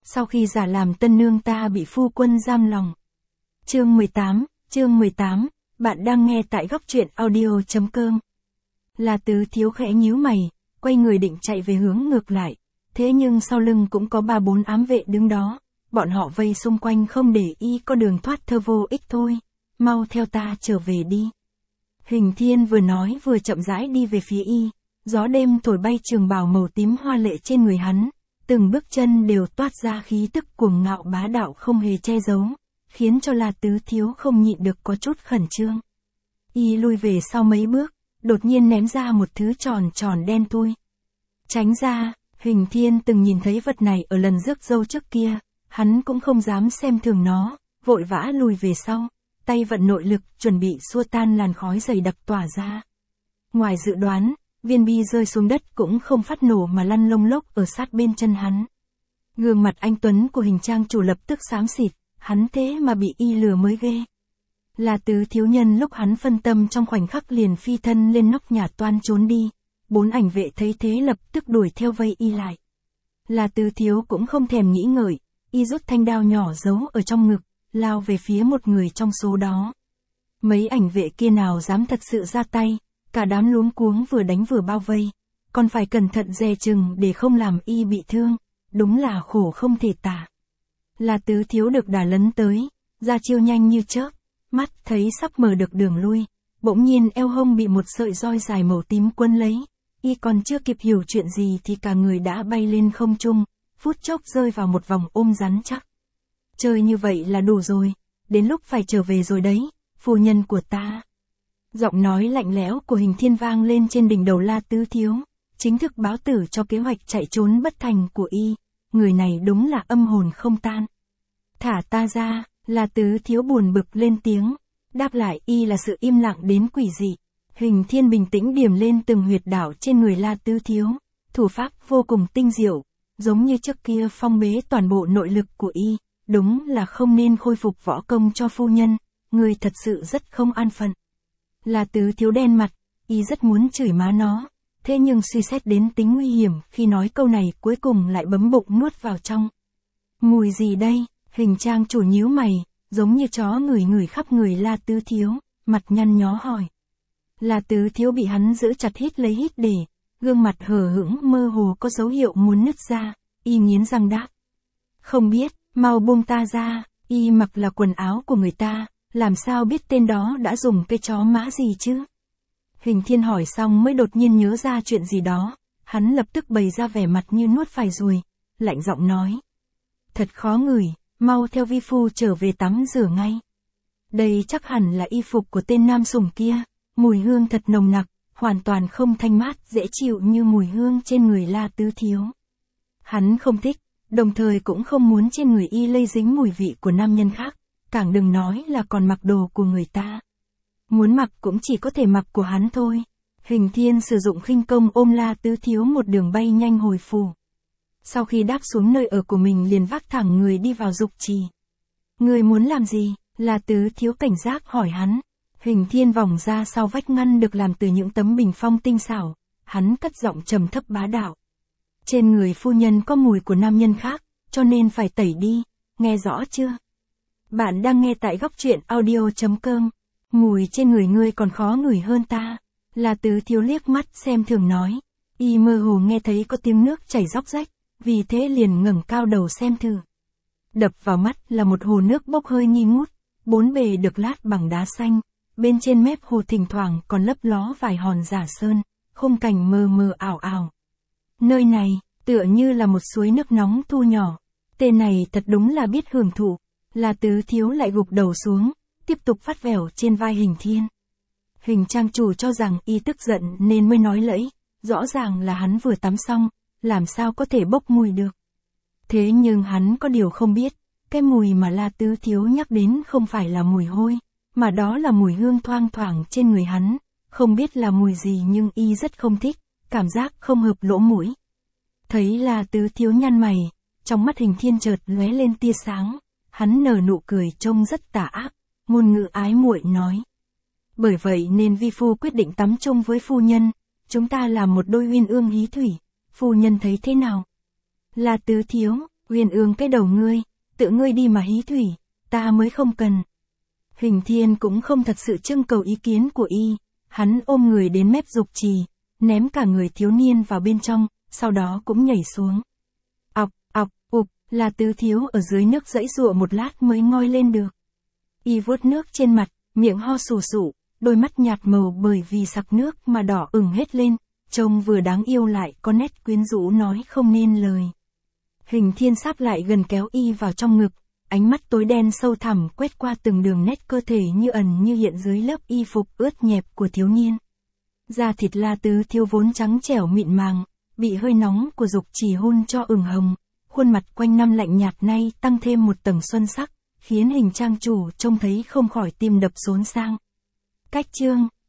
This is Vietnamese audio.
sau khi giả làm tân nương ta bị phu quân giam lòng. Chương 18, bạn đang nghe tại góc truyện audio.com. La Tứ Thiếu khẽ nhíu mày, quay người định chạy về hướng ngược lại, thế nhưng sau lưng cũng có 3-4 ám vệ đứng đó, bọn họ vây xung quanh không để y có đường thoát thơ vô ích thôi, mau theo ta trở về đi. Hình Thiên vừa nói vừa chậm rãi đi về phía y, gió đêm thổi bay trường bào màu tím hoa lệ trên người hắn, từng bước chân đều toát ra khí tức cuồng ngạo bá đạo không hề che giấu, khiến cho La Tứ Thiếu không nhịn được có chút khẩn trương. Y lui về sau mấy bước, đột nhiên ném ra một thứ tròn tròn đen thui. Tránh ra, Hình Thiên từng nhìn thấy vật này ở lần rước dâu trước kia, hắn cũng không dám xem thường nó, vội vã lùi về sau, tay vận nội lực chuẩn bị xua tan làn khói dày đặc tỏa ra. Ngoài dự đoán, viên bi rơi xuống đất cũng không phát nổ mà lăn lông lốc ở sát bên chân hắn. Gương mặt anh tuấn của Hình trang chủ lập tức xám xịt, hắn thế mà bị y lừa mới ghê. La Tứ Thiếu nhân lúc hắn phân tâm trong khoảnh khắc liền phi thân lên nóc nhà toan trốn đi, 4 ảnh vệ thấy thế lập tức đuổi theo vây y lại. La Tứ Thiếu cũng không thèm nghĩ ngợi, y rút thanh đao nhỏ giấu ở trong ngực, lao về phía một người trong số đó. Mấy ảnh vệ kia nào dám thật sự ra tay, cả đám luống cuống vừa đánh vừa bao vây, còn phải cẩn thận dè chừng để không làm y bị thương, đúng là khổ không thể tả. La Tứ Thiếu được đà lấn tới, ra chiêu nhanh như chớp, mắt thấy sắp mở được đường lui, bỗng nhiên eo hông bị một sợi roi dài màu tím quấn lấy, y còn chưa kịp hiểu chuyện gì thì cả người đã bay lên không trung, phút chốc rơi vào một vòng ôm rắn chắc. Chơi như vậy là đủ rồi, đến lúc phải trở về rồi đấy, phu nhân của ta. Giọng nói lạnh lẽo của Hình Thiên vang lên trên đỉnh đầu La Tứ Thiếu, chính thức báo tử cho kế hoạch chạy trốn bất thành của y, người này đúng là âm hồn không tan. Thả ta ra, La Tứ Thiếu buồn bực lên tiếng, đáp lại y là sự im lặng đến quỷ dị. Hình Thiên bình tĩnh điểm lên từng huyệt đạo trên người La Tứ Thiếu, thủ pháp vô cùng tinh diệu, giống như trước kia phong bế toàn bộ nội lực của y, đúng là không nên khôi phục võ công cho phu nhân, người thật sự rất không an phận. La Tứ Thiếu đen mặt, y rất muốn chửi má nó, thế nhưng suy xét đến tính nguy hiểm khi nói câu này cuối cùng lại bấm bụng nuốt vào trong. Mùi gì đây? Hình trang chủ nhíu mày, giống như chó ngửi khắp người La Tứ Thiếu, mặt nhăn nhó hỏi. La Tứ Thiếu bị hắn giữ chặt hít lấy hít để, gương mặt hờ hững mơ hồ có dấu hiệu muốn nứt ra, y nghiến răng đáp. Không biết, mau buông ta ra, y mặc là quần áo của người ta, làm sao biết tên đó đã dùng cái chó mã gì chứ? Hình Thiên hỏi xong mới đột nhiên nhớ ra chuyện gì đó, hắn lập tức bày ra vẻ mặt như nuốt phải ruồi, lạnh giọng nói. Thật khó ngửi, mau theo vi phu trở về tắm rửa ngay. Đây chắc hẳn là y phục của tên nam sủng kia, mùi hương thật nồng nặc, hoàn toàn không thanh mát dễ chịu như mùi hương trên người La Tứ Thiếu. Hắn không thích, đồng thời cũng không muốn trên người y lây dính mùi vị của nam nhân khác, càng đừng nói là còn mặc đồ của người ta. Muốn mặc cũng chỉ có thể mặc của hắn thôi. Hình Thiên sử dụng khinh công ôm La Tứ Thiếu một đường bay nhanh hồi phủ. Sau khi đáp xuống nơi ở của mình liền vác thẳng người đi vào dục trì. Người muốn làm gì? La Tứ Thiếu cảnh giác hỏi hắn. Hình Thiên vòng ra sau vách ngăn được làm từ những tấm bình phong tinh xảo, hắn cất giọng trầm thấp bá đạo. Trên người phu nhân có mùi của nam nhân khác, cho nên phải tẩy đi, nghe rõ chưa? Bạn đang nghe tại góc truyện audio.com. Mùi trên người ngươi còn khó ngửi hơn ta. La Tứ Thiếu liếc mắt xem thường nói. Y mơ hồ nghe thấy có tiếng nước chảy róc rách, vì thế liền ngẩng cao đầu xem thử. Đập vào mắt là một hồ nước bốc hơi nghi ngút, bốn bề được lát bằng đá xanh, bên trên mép hồ thỉnh thoảng còn lấp ló vài hòn giả sơn, khung cảnh mờ mờ ảo ảo. Nơi này, tựa như là một suối nước nóng thu nhỏ. Tên này thật đúng là biết hưởng thụ. La Tứ Thiếu lại gục đầu xuống, tiếp tục phát vẻo trên vai Hình Thiên. Hình trang chủ cho rằng y tức giận nên mới nói lẫy, rõ ràng là hắn vừa tắm xong, làm sao có thể bốc mùi được. Thế nhưng hắn có điều không biết, cái mùi mà La Tứ Thiếu nhắc đến không phải là mùi hôi, mà đó là mùi hương thoang thoảng trên người hắn, không biết là mùi gì nhưng y rất không thích, cảm giác không hợp lỗ mũi. Thấy La Tứ Thiếu nhăn mày, trong mắt Hình Thiên chợt lóe lên tia sáng, hắn nở nụ cười trông rất tà ác, ngôn ngữ ái muội nói. Bởi vậy nên vi phu quyết định tắm chung với phu nhân, chúng ta là một đôi uyên ương hí thủy, phu nhân thấy thế nào? La Tứ Thiếu, Uyên ương cái đầu ngươi, tự ngươi đi mà hí thủy, ta mới không cần. Hình Thiên cũng không thật sự trưng cầu ý kiến của y, hắn ôm người đến mép dục trì, ném cả người thiếu niên vào bên trong, sau đó cũng nhảy xuống. Ọc, ọc, ụp, là Tứ thiếu ở dưới nước giãy giụa một lát mới ngoi lên được. Y vuốt nước trên mặt, miệng ho sù sụ, đôi mắt nhạt màu bởi vì sặc nước mà đỏ ửng hết lên, trông vừa đáng yêu lại có nét quyến rũ nói không nên lời. Hình Thiên sáp lại gần kéo y vào trong ngực, ánh mắt tối đen sâu thẳm quét qua từng đường nét cơ thể như ẩn như hiện dưới lớp y phục ướt nhẹp của thiếu niên. Da thịt La Tứ thiếu vốn trắng trẻo mịn màng, bị hơi nóng của dục chỉ hôn cho ửng hồng, khuôn mặt quanh năm lạnh nhạt nay tăng thêm một tầng xuân sắc, khiến Hình trang chủ trông thấy không khỏi tim đập xốn sang. Cách chương